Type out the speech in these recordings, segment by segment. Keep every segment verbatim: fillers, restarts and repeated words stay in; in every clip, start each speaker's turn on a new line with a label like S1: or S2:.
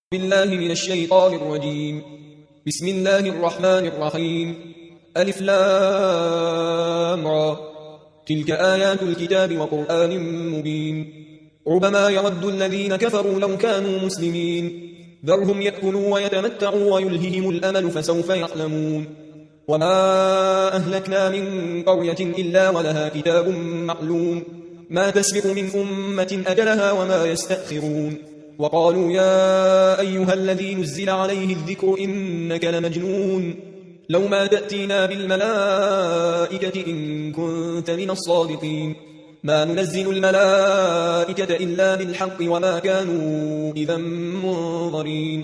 S1: بالله من الشيطان الرجيم. بسم الله الرحمن الرحيم. ألف لام را. تلك آيات الكتاب وقرآن مبين. ربما يود الذين كفروا لو كانوا مسلمين ذرهم يأكلوا ويتمتعوا ويلههم الأمل فسوف يعلمون. وما أهلكنا من قرية إلا ولها كتاب معلوم ما تسبق من أمة أجلها وما يستأخرون. وقالوا يا أيها الذي نزل عليه الذكر إنك لمجنون لو ما تأتينا بالملائكة إن كنت من الصادقين ما ننزل الملائكة إلا بالحق وما كانوا إذا منظرين.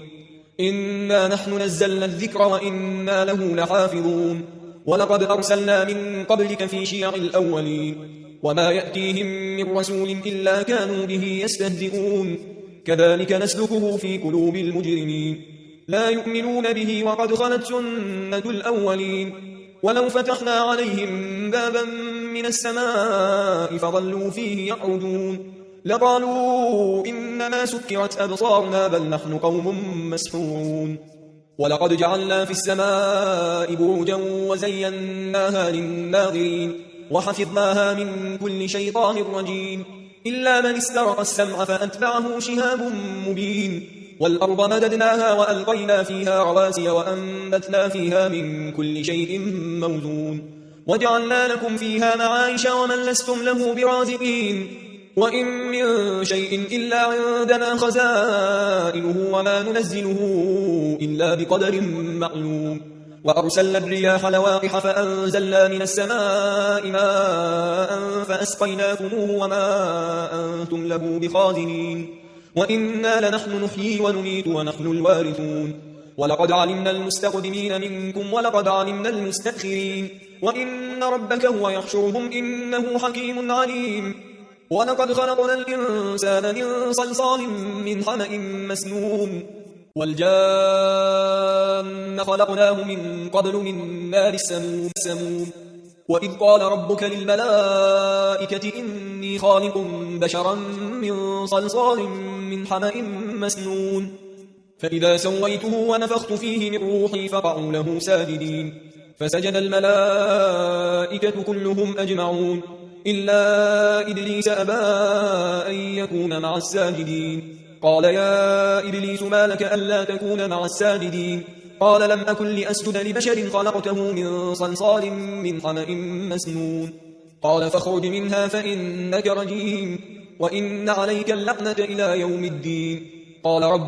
S1: إنا نحن نزلنا الذكر وإنا له لحافظون. ولقد أرسلنا من قبلك في شيع الأولين وما يأتيهم من رسول إلا كانوا به يستهزئون. كذلك نسلكه في قلوب المجرمين لا يؤمنون به وقد خلت سنة الأولين. ولو فتحنا عليهم بابا من السماء فظلوا فيه يعرجون لقالوا إنما سكرت أبصارنا بل نحن قوم مسحورون. ولقد جعلنا في السماء بروجا وزيناها للناظرين وحفظناها من كل شيطان رجيم إلا من استرق السمع فأتبعه شهاب مبين. والأرض مددناها وألقينا فيها رواسي وأنبتنا فيها من كل شيء موزون وجعلنا لكم فيها معايش ومن لستم له برازقين. وإن من شيء إلا عندنا خزائنه وما ننزله إلا بقدر معلوم. وأرسلنا الرياح لواقح فأنزلنا من السماء ماء فأسقيناكموه وما أنتم له بخازنين. وإنا لنحن نحيي ونميت ونحن الوارثون. ولقد علمنا المستقدمين منكم ولقد علمنا المستأخرين وإن ربك هو يحشرهم إنه حكيم عليم. ولقد خلقنا الإنسان من صلصال من حمأ مسنون والجان خلقناه من قبل من نار السموم. وإذ قال ربك للملائكة إني خالق بشرا من صلصال من حمأ مسنون فإذا سويته ونفخت فيه من روحي فقعوا له ساجدين فسجد الملائكة كلهم أجمعون إلا إبليس أبى أن يكون مع الساجدين. قال يا إبليس ما لك ألا تكون مع الساجدين؟ قال لم أكن لأسجد لبشر خلقته من صلصال من حمأ مسنون. قال فاخرج منها فإنك رجيم وإن عليك اللعنة إلى يوم الدين. قال رب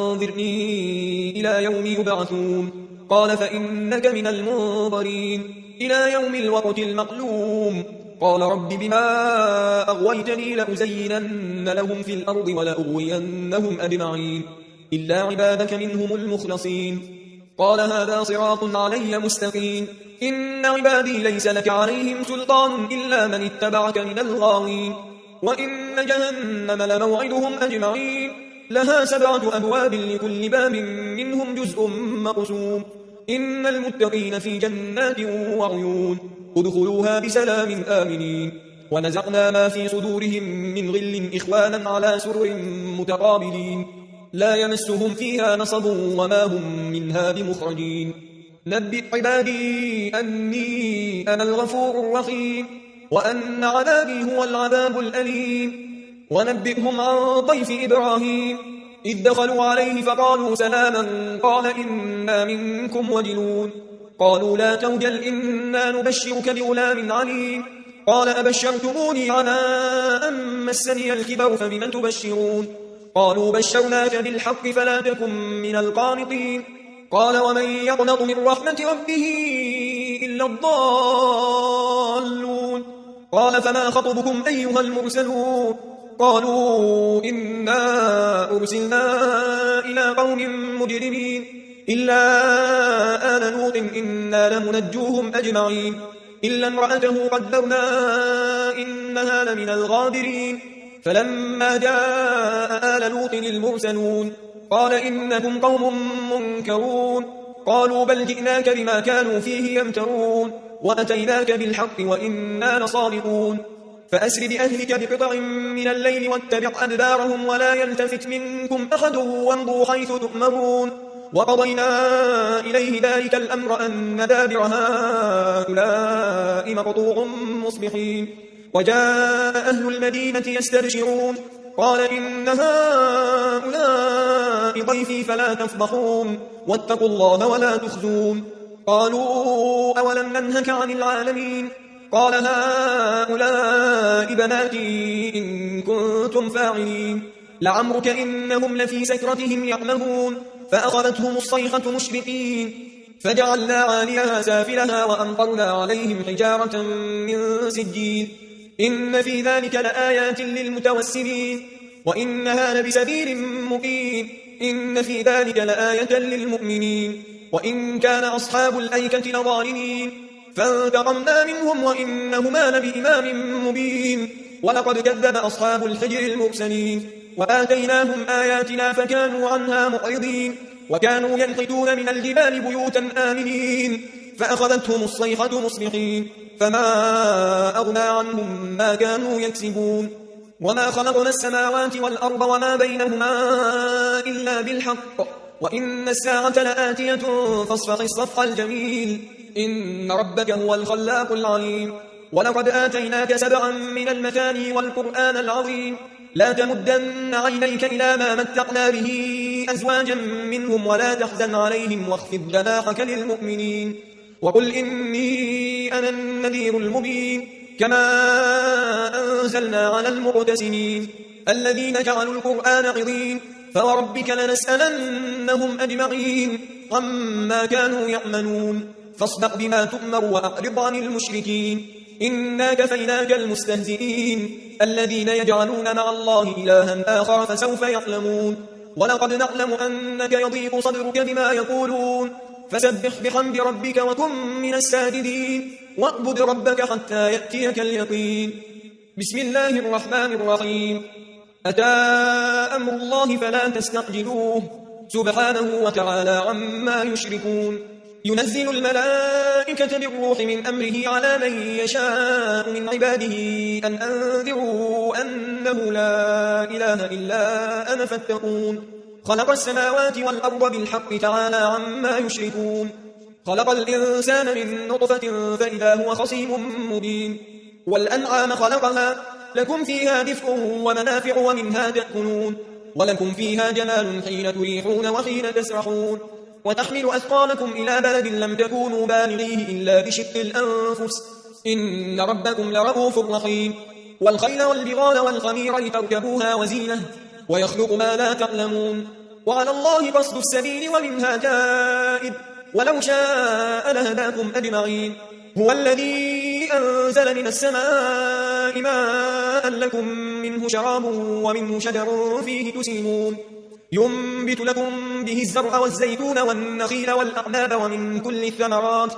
S1: فأنظرني إلى يوم يبعثون. قال فإنك من المنظرين إلى يوم الوقت المعلوم. قال رب بما أغويتني لأزينن لهم في الأرض ولأغوينهم أجمعين إلا عبادك منهم المخلصين. قال هذا صراط علي مستقيم إن عبادي ليس لك عليهم سلطان إلا من اتبعك من الغاوين. وإن جهنم لموعدهم أجمعين لها سبعة أبواب لكل باب منهم جزء مقسوم. إن المتقين في جنات وعيون ادخلوها بسلام آمنين. ونزعنا ما في صدورهم من غل إخوانا على سرر متقابلين لا يمسهم فيها نصب وما هم منها بمخرجين. نبئ عبادي أني أنا الغفور الرحيم وأن عذابي هو العذاب الأليم. ونبئهم عن ضيف إبراهيم إذ دخلوا عليه فقالوا سلاما قال إنا منكم وجلون. قالوا لا توجل إنا نبشرك بغلام عليم. قال أبشرتموني على أن مسني الكبر فبمن تبشرون؟ قالوا بشرناك بالحق فلا تكن من القانطين. قال ومن يقنط من رحمة ربه إلا الضالون. قال فما خطبكم أيها المرسلون؟ قالوا إنا أرسلنا إلى قوم مجرمين إلا آل لوط إنا لمنجوهم أجمعين إلا امرأته قدرنا إنها لمن الغابرين. فلما جاء آل لوط المرسلون قال إنكم قوم منكرون. قالوا بل جئناك بما كانوا فيه يمترون وأتيناك بالحق وإنا لصادقون. فأسر بأهلك بقطع من الليل واتبع أدبارهم ولا يلتفت منكم أحد وامضوا حيث تؤمرون وقضينا إليه ذلك الأمر أن دابر هؤلاء مقطوع مصبحين وجاء أهل المدينة يستبشرون قال إن هؤلاء ضيفي فلا تفضحون واتقوا الله ولا تخزون قالوا أولم ننهك عن العالمين قال هؤلاء بناتي إن كنتم فاعلين لعمرك إنهم لفي سكرتهم يعمهون فأخذتهم الصيحة مشرقين فجعلنا عاليها سافلها وأمطرنا عليهم حجارة من سجيل إن في ذلك لآيات للمتوسمين وإنها لبسبيل مقيم إن في ذلك لآية للمؤمنين وإن كان أصحاب الأيكة لظالمين فانتقمنا منهم وإنهما لبإمام مبين ولقد كذب أصحاب الحجر المرسلين وآتيناهم آياتنا فكانوا عنها معرضين وكانوا ينحتون من الجبال بيوتا آمنين فأخذتهم الصيحة مصبحين فما أغنى عنهم ما كانوا يكسبون وما خلقنا السماوات والأرض وما بينهما إلا بالحق وإن الساعة لآتية فاصفح الصفح الجميل إن ربك هو الخلاق العليم ولقد آتيناك سبعا من المثاني والقرآن العظيم لا تمدن عينيك إلى ما متعنا به أزواجا منهم ولا تحزن عليهم واخفض جناحك للمؤمنين وقل إني أنا النذير المبين كما أنزلنا على المقتسمين الذين جعلوا القرآن عظيم فوربك لنسألنهم أجمعين عما كانوا يعملون فاصدق بما تؤمر وأعرض عن المشركين إنا كفيناك المستهزئين الذين يجعلون مع الله إلها آخر فسوف يعلمون ولقد نعلم أنك يضيق صدرك بما يقولون فسبح بحمد ربك وكن من الساجدين واعبد ربك حتى يأتيك اليقين بسم الله الرحمن الرحيم أتى أمر الله فلا تستعجلوه سبحانه وتعالى عما يشركون ينزل الملائكة بالروح من أمره على من يشاء من عباده أن أنذروا أنه لا إله إلا أنا فاتقون خلق السماوات والأرض بالحق تعالى عما يشركون خلق الإنسان من نطفة فإذا هو خصيم مبين والأنعام خلقها لكم فيها دفء ومنافع ومنها تأكلون ولكم فيها جمال حين تريحون وحين تسرحون وتحمل أثقالكم إلى بلد لم تكونوا بالغيه إلا بشق الأنفس إن ربكم لرؤوف رحيم والخيل والبغال والخمير لتركبوها وزينة ويخلق ما لا تعلمون وعلى الله قصد السبيل ومنها جائر ولو شاء لهداكم أجمعين هو الذي أنزل من السماء ماء لكم منه شراب ومنه شجر فيه تسيمون ينبت لكم به الزرع والزيتون والنخيل والأعناب ومن كل الثمرات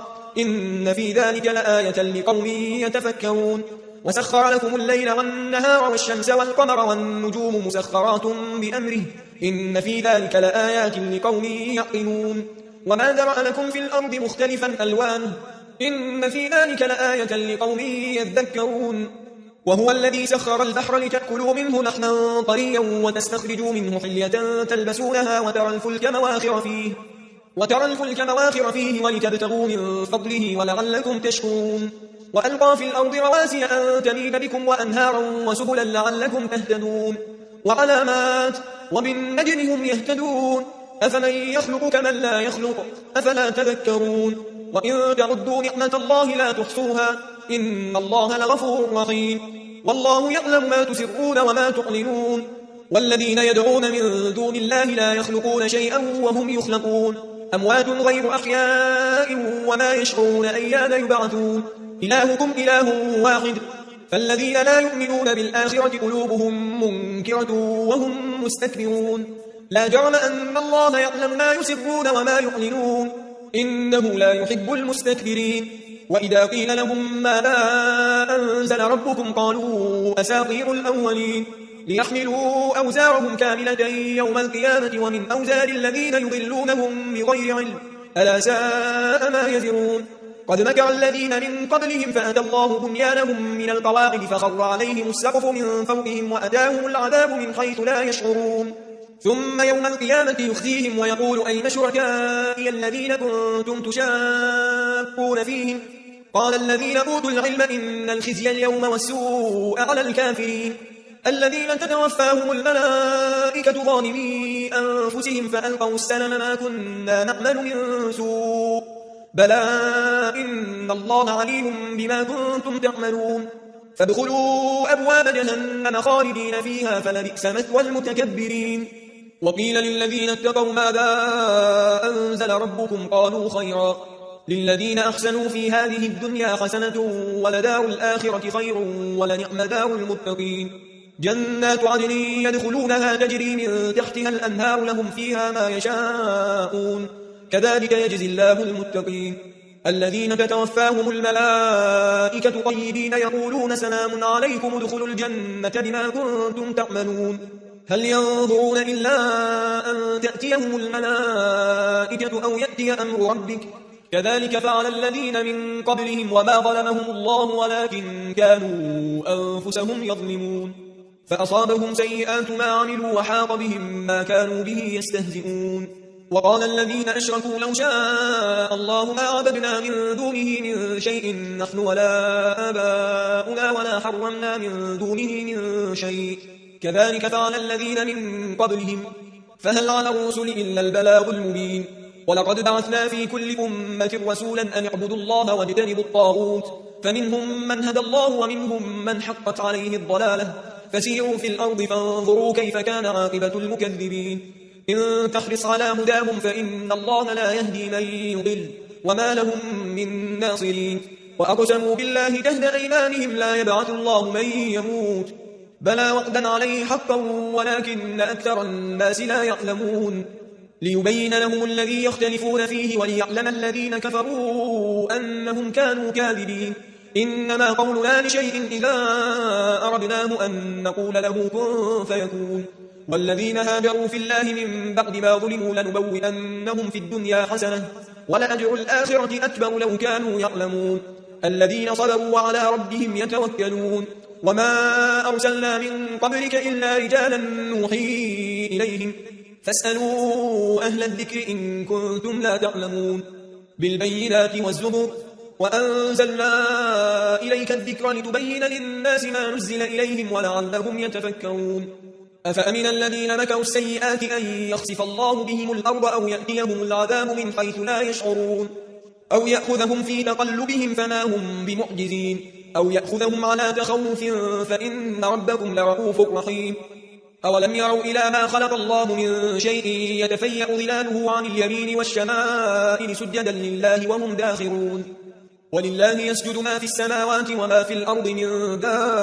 S1: إن في ذلك لآية لقوم يتفكرون وسخر لكم الليل والنهار والشمس والقمر والنجوم مسخرات بأمره إن في ذلك لآيات لقوم يعقلون وما ذرأ لكم في الأرض مختلفا ألوانه إن في ذلك لآية لقوم يذكرون وهو الذي سخر البحر لتأكلوا منه لحما طريا وتستخرجوا منه حلية تلبسونها وترى الفلك مواخر فيه وترى الفلك مواخر فيه ولتبتغوا من فضله ولعلكم تشكرون وألقى في الأرض رواسي أن تميد بكم وأنهارا وسبلا لعلكم تهتدون وعلامات وبالنجم هم يهتدون أفمن يخلق كمن لا يخلق أفلا تذكرون وإن تعدوا نعمة الله لا تحصوها إن الله لغفور رحيم والله يعلم ما تسرون وما تعلنون والذين يدعون من دون الله لا يخلقون شيئا وهم يخلقون أموات غير أحياء وما يشعرون أيان يبعثون إلهكم إله واحد فالذين لا يؤمنون بالآخرة قلوبهم منكرة وهم مستكبرون لا جرم أن الله يعلم ما يسرون وما يعلنون إنه لا يحب المستكبرين وإذا قيل لهم ماذا أنزل ربكم قالوا أساطير الأولين ليحملوا أوزارهم كاملة يوم القيامة ومن أوزار الذين يضلونهم بغير علم ألا ساء ما يزرون قد مكر الذين من قبلهم فأتى الله بنيانهم من القواعد فخر عليهم السقف من فوقهم وأتاهم العذاب من حيث لا يشعرون ثم يوم القيامة يخزيهم ويقول أين شركائي الذين كنتم تشاقون فيهم قال الذين أوتوا العلم إن الخزي اليوم والسوء على الكافرين الذين تتوفاهم الملائكة ظالمي أنفسهم فألقوا السلم ما كنا نعمل من سوء بلى إن الله عليم بما كنتم تعملون فادخلوا أبواب جهنم خالدين فيها فلبئس مثوى المتكبرين وقيل للذين اتقوا ماذا أنزل ربكم قالوا خيرا للذين أحسنوا في هذه الدنيا حسنة ولدار الآخرة خير ولنعم دار المتقين جنات عدن يدخلونها تجري من تحتها الأنهار لهم فيها ما يشاءون كذلك يجزي الله المتقين الذين تتوفاهم الملائكة طيبين يقولون سلام عليكم ادخلوا الجنة بما كنتم تعملون هل ينظرون إلا أن تأتيهم الملائكة أو يأتي أمر ربك كذلك فعل الذين من قبلهم وما ظلمهم الله ولكن كانوا أنفسهم يظلمون فأصابهم سيئات ما عملوا وحاق بهم ما كانوا به يستهزئون وقال الذين أشركوا لو شاء الله ما عبدنا من دونه من شيء نحن ولا آباؤنا ولا حرمنا من دونه من شيء كذلك فعل الذين من قبلهم فهل على الرسل إلا البلاغ المبين ولقد بعثنا في كل أمة رسولا أن اعبدوا الله واجتنبوا الطاغوت فمنهم من هدى الله ومنهم من حقت عليه الضلالة فسيروا في الأرض فانظروا كيف كان عاقبة المكذبين إن تحرص على هداهم فإن الله لا يهدي من يضل وما لهم من ناصرين وأقسموا بالله جهد أيمانهم لا يبعث الله من يموت بلى وعدا عليه حقا ولكن أكثر الناس لا يعلمون ليبين لهم الذي يختلفون فيه وليعلم الذين كفروا أنهم كانوا كاذبين إنما قولنا لشيء إذا أردناه أن نقول له كن فيكون والذين هاجروا في الله من بعد ما ظلموا لنبوئنهم في الدنيا حسنة ولأجر الآخرة أكبر لو كانوا يعلمون الذين صبروا وعلى ربهم يتوكلون وما أرسلنا من قبلك إلا رجالا نوحي إليهم فاسألوا أهل الذكر إن كنتم لا تعلمون بالبينات والزبر وأنزلنا إليك الذكر لتبين للناس ما نزل إليهم ولعلهم يتفكرون أفأمن الذين مكروا السيئات أن يخسف الله بهم الأرض أو يأتيهم العذاب من حيث لا يشعرون أو يأخذهم في تقلبهم فما هم بمعجزين أو يأخذهم على تخوف فإن ربكم لرؤوف رحيم أولم يروا إلى ما خلق الله من شيء يتفيأ ظلاله عن اليمين والشمائل سجدا لله وهم داخرون ولله يسجد ما في السماوات وما في الأرض من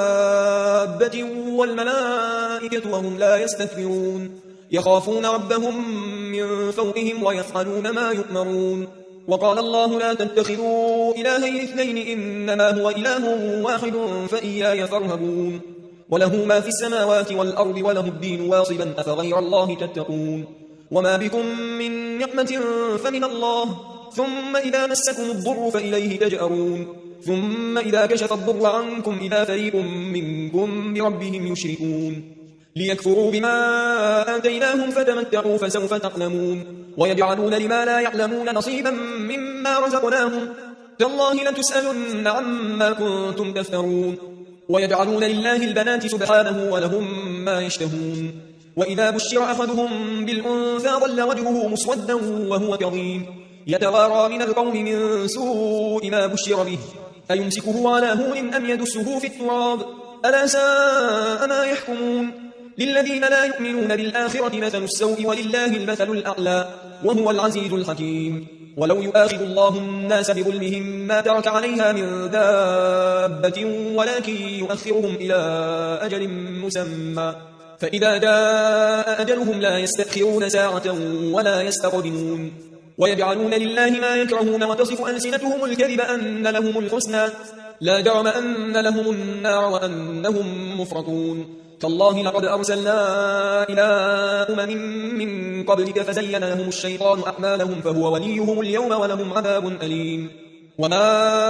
S1: دابة والملائكة وهم لا يستكبرون يخافون ربهم من فوقهم ويفعلون ما يؤمرون وقال الله لا تتخذوا إلهين اثنين إنما هو إله واحد فإياي فارهبون وله ما في السماوات والأرض وله الدين واصبا أفغير الله تتقون وما بكم من نعمة فمن الله ثم إذا مسكم الضر فإليه تجأرون ثم إذا كشف الضر عنكم إذا فريق منكم بربهم يشركون ليكفروا بما آتيناهم فتمتعوا فسوف تعلمون ويجعلون لما لا يعلمون نصيبا مما رزقناهم تالله لتسألن عما كنتم تفترون ويجعلون لله البنات سبحانه ولهم ما يشتهون وإذا بشر أحدهم بالأنثى ظل وجهه مسودا وهو كظيم يتوارى من القوم من سوء ما بشر به أيمسكه على هون أم يدسه في التراب ألا ساء ما يحكمون للذين لا يؤمنون بالآخرة مثل السوء ولله المثل الأعلى وهو العزيز الحكيم ولو يؤاخذ الله الناس بظلمهم ما ترك عليها من دابة ولكن يؤخرهم إلى أجل مسمى فإذا جاء أجلهم لا يستأخرون ساعة ولا يستقدمون ويجعلون لله ما يكرهون وتصف ألسنتهم الكذب أن لهم الحسنى لا جرم أن لهم النار وأنهم مفرطون تالله لقد أرسلنا إلى أمم من قبلك فزين لهم الشيطان أعمالهم فهو وليهم اليوم ولهم عذاب أليم وما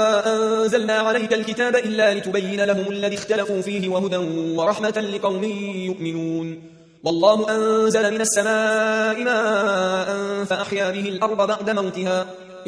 S1: أنزلنا عليك الكتاب إلا لتبين لهم الذي اختلفوا فيه وهدى ورحمة لقوم يؤمنون والله أنزل من السماء ماء فأحيا به الأرض بعد موتها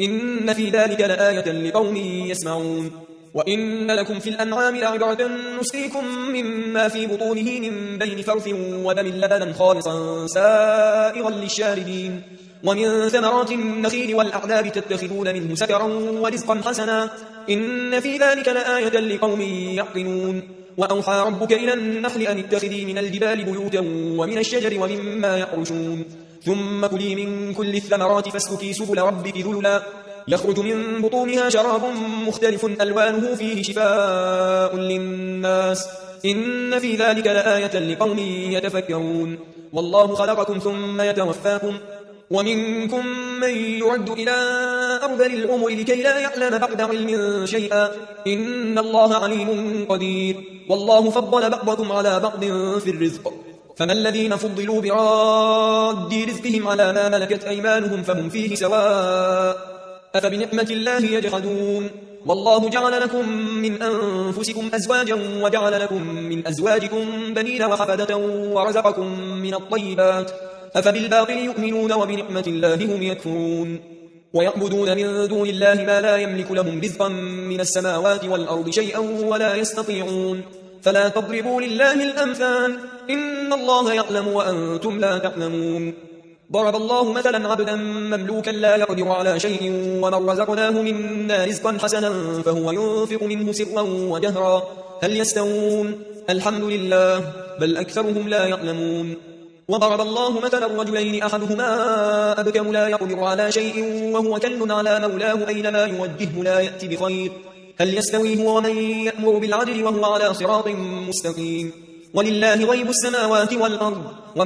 S1: إن في ذلك لآية لقوم يسمعون وإن لكم في الأنعام لعبرة نسقيكم مما في بطونه من بين فرث ودم لبنا خالصا سائغا للشاربين ومن ثمرات النخيل والأعناب تتخذون منه سكرا ورزقا حسنا إن في ذلك لآية لقوم يعقلون وأوحى ربك إلى النحل أن اتخذي من الجبال بيوتا ومن الشجر ومما يعرشون ثم كلي من كل الثمرات فاسلكي سبل ربك ذللا يخرج من بطونها شراب مختلف ألوانه فيه شفاء للناس إن في ذلك لآية لقوم يتفكرون والله خلقكم ثم يتوفاكم ومنكم من يرد إلى أرذل العمر لكي لا يعلم بعد علم شيئا إن الله عليم قدير والله فضل بعضكم على بعض في الرزق فما الذين فضلوا براد رزقهم على ما ملكت أيمانهم فهم فيه سواء أفبنعمة الله يجحدون والله جعل لكم من أنفسكم أزواجا وجعل لكم من أزواجكم بنين وحفدة ورزقكم من الطيبات أفبالباطل يؤمنون وبنعمة الله هم يكفرون ويعبدون من دون الله ما لا يملك لهم رزقا من السماوات والأرض شيئا ولا يستطيعون فلا تضربوا لله الأمثال إن الله يعلم وأنتم لا تعلمون ضرب الله مثلا عبدا مملوكا لا يقدر على شيء ومن رزقناه منا رزقا حسنا فهو ينفق منه سرا وجهرا هل يستوون الحمد لله بل أكثرهم لا يعلمون وضرب الله مثلا رجلين أحدهما أبكم لا يقدر على شيء وهو كل على مولاه أينما يوجهه لا يأتي بخير هل يستوي هو ومن يأمر بالعدل وهو على صراط مستقيم ولله غيب السماوات والأرض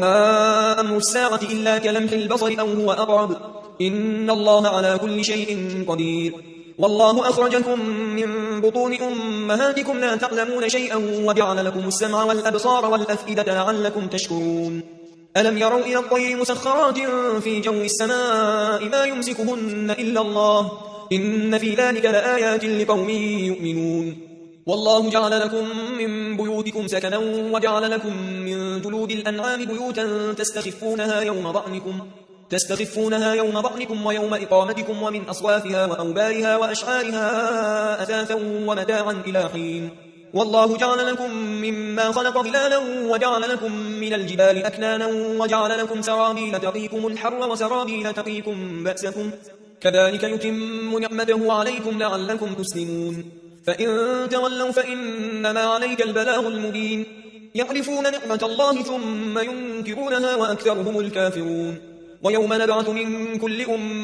S1: وما أمر الساعة إلا كلمح البصر أو هو أقرب إن الله على كل شيء قدير والله أخرجكم من بطون أمهاتكم لا تعلمون شيئا وجعل لكم السمع والأبصار والأفئدة لعلكم تشكرون ألم يروا إلى الطير مسخرات في جو السماء ما يمسكهن إلا الله إن في ذلك لآيات لقوم يؤمنون والله جعل لكم من بيوتكم سكنا وجعل لكم من جلود الأنعام بيوتا تستخفونها يوم ضعنكم تستخفونها يوم ضعنكم ويوم إقامتكم ومن أصوافها وأوبارها وأشعارها أثاثا ومتاعا إلى حين والله جعل لكم مما خلق ظلالا وجعل لكم من الجبال أكنانا وجعل لكم سرابيل تقيكم الحر وسرابيل تقيكم بأسكم كذلك يتم نعمته عليكم لعلكم تسلمون فإن تولوا فإنما عليك البلاغ المبين يعرفون نعمة الله ثم ينكرونها وأكثرهم الكافرون ويوم نبعث من كل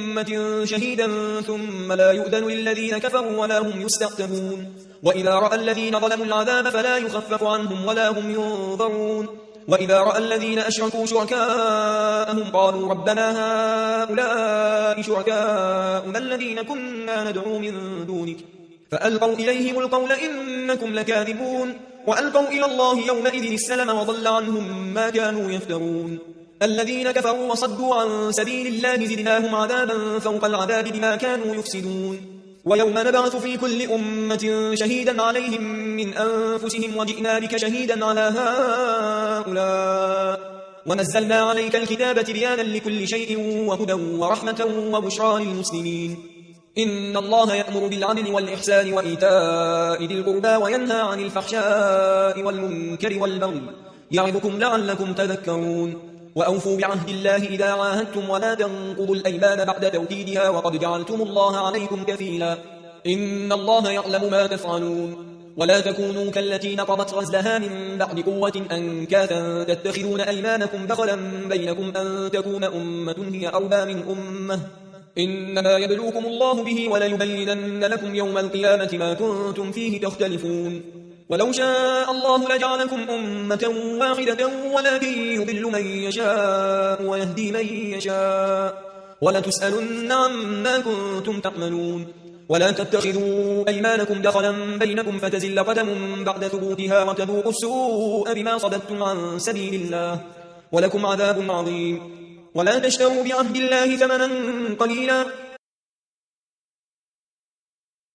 S1: أمة شهيدا ثم لا يؤذن للذين كفروا ولا هم يستعتبون وإذا رأى الذين ظلموا العذاب فلا يخفف عنهم ولا هم ينظرون وإذا رأى الذين أشركوا شركاءهم قالوا ربنا هؤلاء شركاؤنا الذين كنا ندعو من دونك فألقوا إليهم القول إنكم لكاذبون وألقوا إلى الله يومئذ السلم وضل عنهم ما كانوا يفترون الذين كفروا وصدوا عن سبيل الله زدناهم عذابا فوق العذاب بما كانوا يفسدون ويوم نبعث في كل أمة شهيدا عليهم من أنفسهم وجئنا بك شهيدا على هؤلاء ونزلنا عليك الكتاب تبيانا لكل شيء وهدى ورحمة وبشرى للمسلمين إن الله يأمر بالعدل والإحسان وإيتاء ذي القربى وينهى عن الفحشاء والمنكر والبغي يعظكم لعلكم تذكرون وأوفوا بعهد الله إذا عاهدتم ولا تنقضوا الأيمان بعد توكيدها وقد جعلتم الله عليكم كفيلا إن الله يعلم ما تفعلون ولا تكونوا كالتي نقضت غزلها من بعد قوة أنكاثا تتخذون أيمانكم دخلا بينكم أن تكون أمة هي أربى من أمة إنما يبلوكم الله به وليبينن لكم يوم القيامة ما كنتم فيه تختلفون ولو شاء الله لجعلكم أمة واحدة ولكن يضل من يشاء ويهدي من يشاء ولتسألن عما كنتم تعملون ولا تتخذوا أيمانكم دخلا بينكم فتزل قدم بعد ثبوتها وتذوقوا السوء بما صددتم عن سبيل الله ولكم عذاب عظيم ولا تشتروا بعهد الله ثمنا قليلا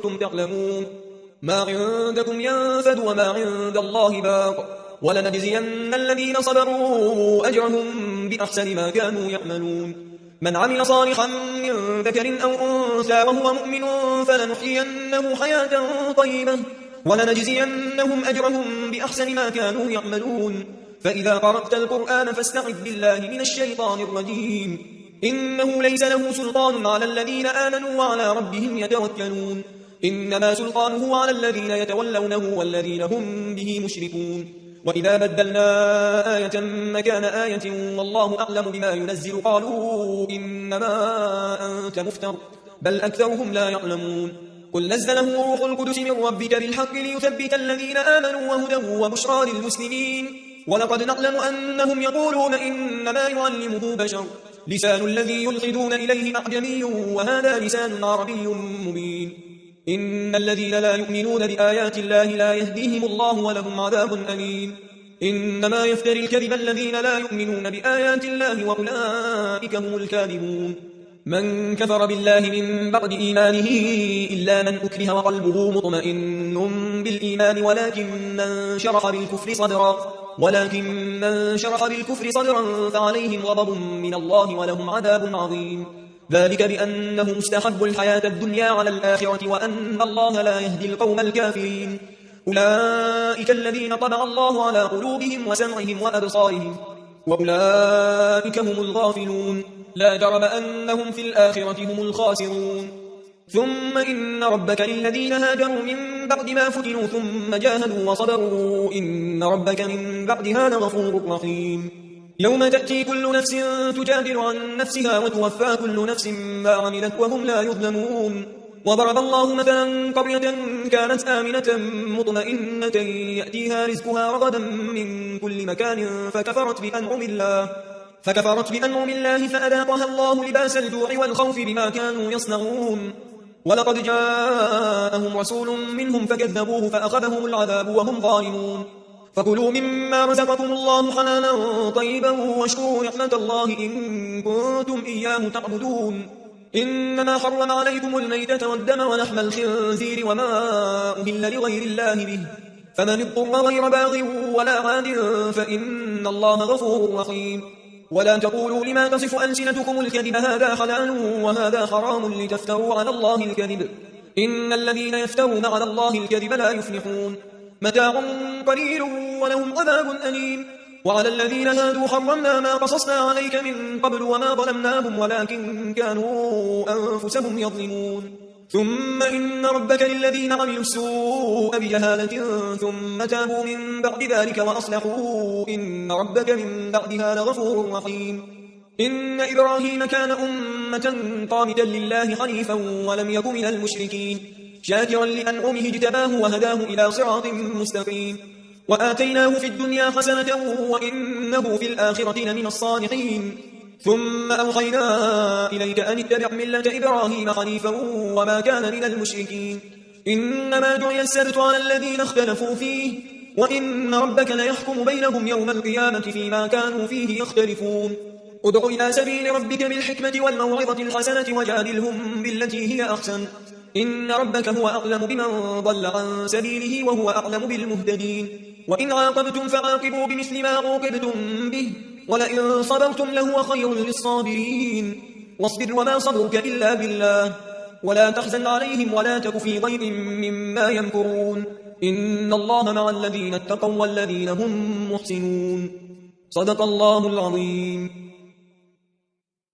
S1: كنتم تعلمون ما عندكم ينفد وما عند الله باق ولنجزين الذين صبروا أجرهم بأحسن ما كانوا يعملون من عمل صالحا من ذكر أو أنثى وهو مؤمن فلنحيينه حياة طيبة ولنجزينهم أجرهم بأحسن ما كانوا يعملون فإذا قرأت القرآن فاستعذ بالله من الشيطان الرجيم إنه ليس له سلطان على الذين آمنوا وعلى ربهم يتوكلون إنما سلطانه على الذين يتولونه والذين هم به مشركون وإذا بدلنا آية مكان آية والله أعلم بما ينزل قالوا إنما أنت مفتر بل أكثرهم لا يعلمون قل نزله روح القدس من ربك بالحق ليثبت الذين آمنوا وهدى وبشرى للمسلمين ولقد نعلم أنهم يقولون إنما يعلمه بشر لسان الذي يلحدون إليه أعجمي وهذا لسان عربي مبين إن الذين لا يؤمنون بآيات الله لا يهديهم الله ولهم عذاب أليم إنما يفتري الكذب الذين لا يؤمنون بآيات الله وأولئك هم الكاذبون من كفر بالله من بعد إيمانه إلا من أكره وقلبه مطمئن بالإيمان ولكن من شرح بالكفر صدرا ولكن من شرح بالكفر صدرا فعليهم غضب من الله ولهم عذاب عظيم ذلك بأنهم استحبوا الحياة الدنيا على الآخرة وأن الله لا يهدي القوم الكافرين أولئك الذين طبع الله على قلوبهم وسمعهم وأبصارهم وأولئك هم الغافلون لا جرم أنهم في الآخرة هم الخاسرون ثم إن ربك للذين هاجروا من بعد ما فتنوا ثم جاهدوا وصبروا إن ربك من بعدها لغفور رحيم يوم تأتي كل نفس تجادل عن نفسها وتوفى كل نفس ما عملت وهم لا يظلمون وضرب الله مثلا قرية كانت آمنة مطمئنة يأتيها رزقها رغدا من كل مكان فكفرت بأنعم الله فكفرت بأنعم الله فأذاقها الله لباس الجوع والخوف بما كانوا يصنعون ولقد جاءهم رسول منهم فكذبوه فأخذهم العذاب وهم ظالمون فكلوا مما رزقكم الله حلالا طيبا واشكروا نعمة الله إن كنتم إياه تعبدون إنما حرم عليكم الميتة والدم ولحم الخنزير وما أهل لغير الله به فمن اضطر غير باغ ولا عاد فإن الله غفور رحيم ولا تقولوا لما تصف ألسنتكم الكذب هذا حلال وهذا حرام لتفتروا على الله الكذب إن الذين يفترون على الله الكذب لا يفلحون متاع قليل ولهم عذاب أليم وعلى الذين هادوا حرمنا ما قصصنا عليك من قبل وما ظلمناهم ولكن كانوا أنفسهم يظلمون ثم إن ربك للذين عملوا السوء بجهالة ثم تابوا من بعد ذلك وأصلحوا إن ربك من بعدها لغفور رحيم إن إبراهيم كان أمة قانتا لله حنيفا ولم يك من المشركين شاكرا لأنعمه اجتباه وهداه إلى صراط مستقيم وآتيناه في الدنيا حسنة وإنه في الآخرة لمن الصالحين ثم أوحينا إليك أن اتبع ملة إبراهيم حنيفا وما كان من المشركين إنما جعل السبت على الذين اختلفوا فيه وإن ربك ليحكم بينهم يوم القيامة فيما كانوا فيه يختلفون ادع إلى سبيل ربك بالحكمة والموعظة الحسنة وجادلهم بالتي هي أحسن إن ربك هو أعلم بمن ضل عن سبيله وهو أعلم بالمهتدين وإن عاقبتم فعاقبوا بمثل ما عوقبتم به ولئن صبرتم لهو خير للصابرين واصبر وما صبرك إلا بالله ولا تحزن عليهم ولا تك في ضيق مما يمكرون إن الله مع الذين اتقوا والذين هم محسنون صدق الله العظيم.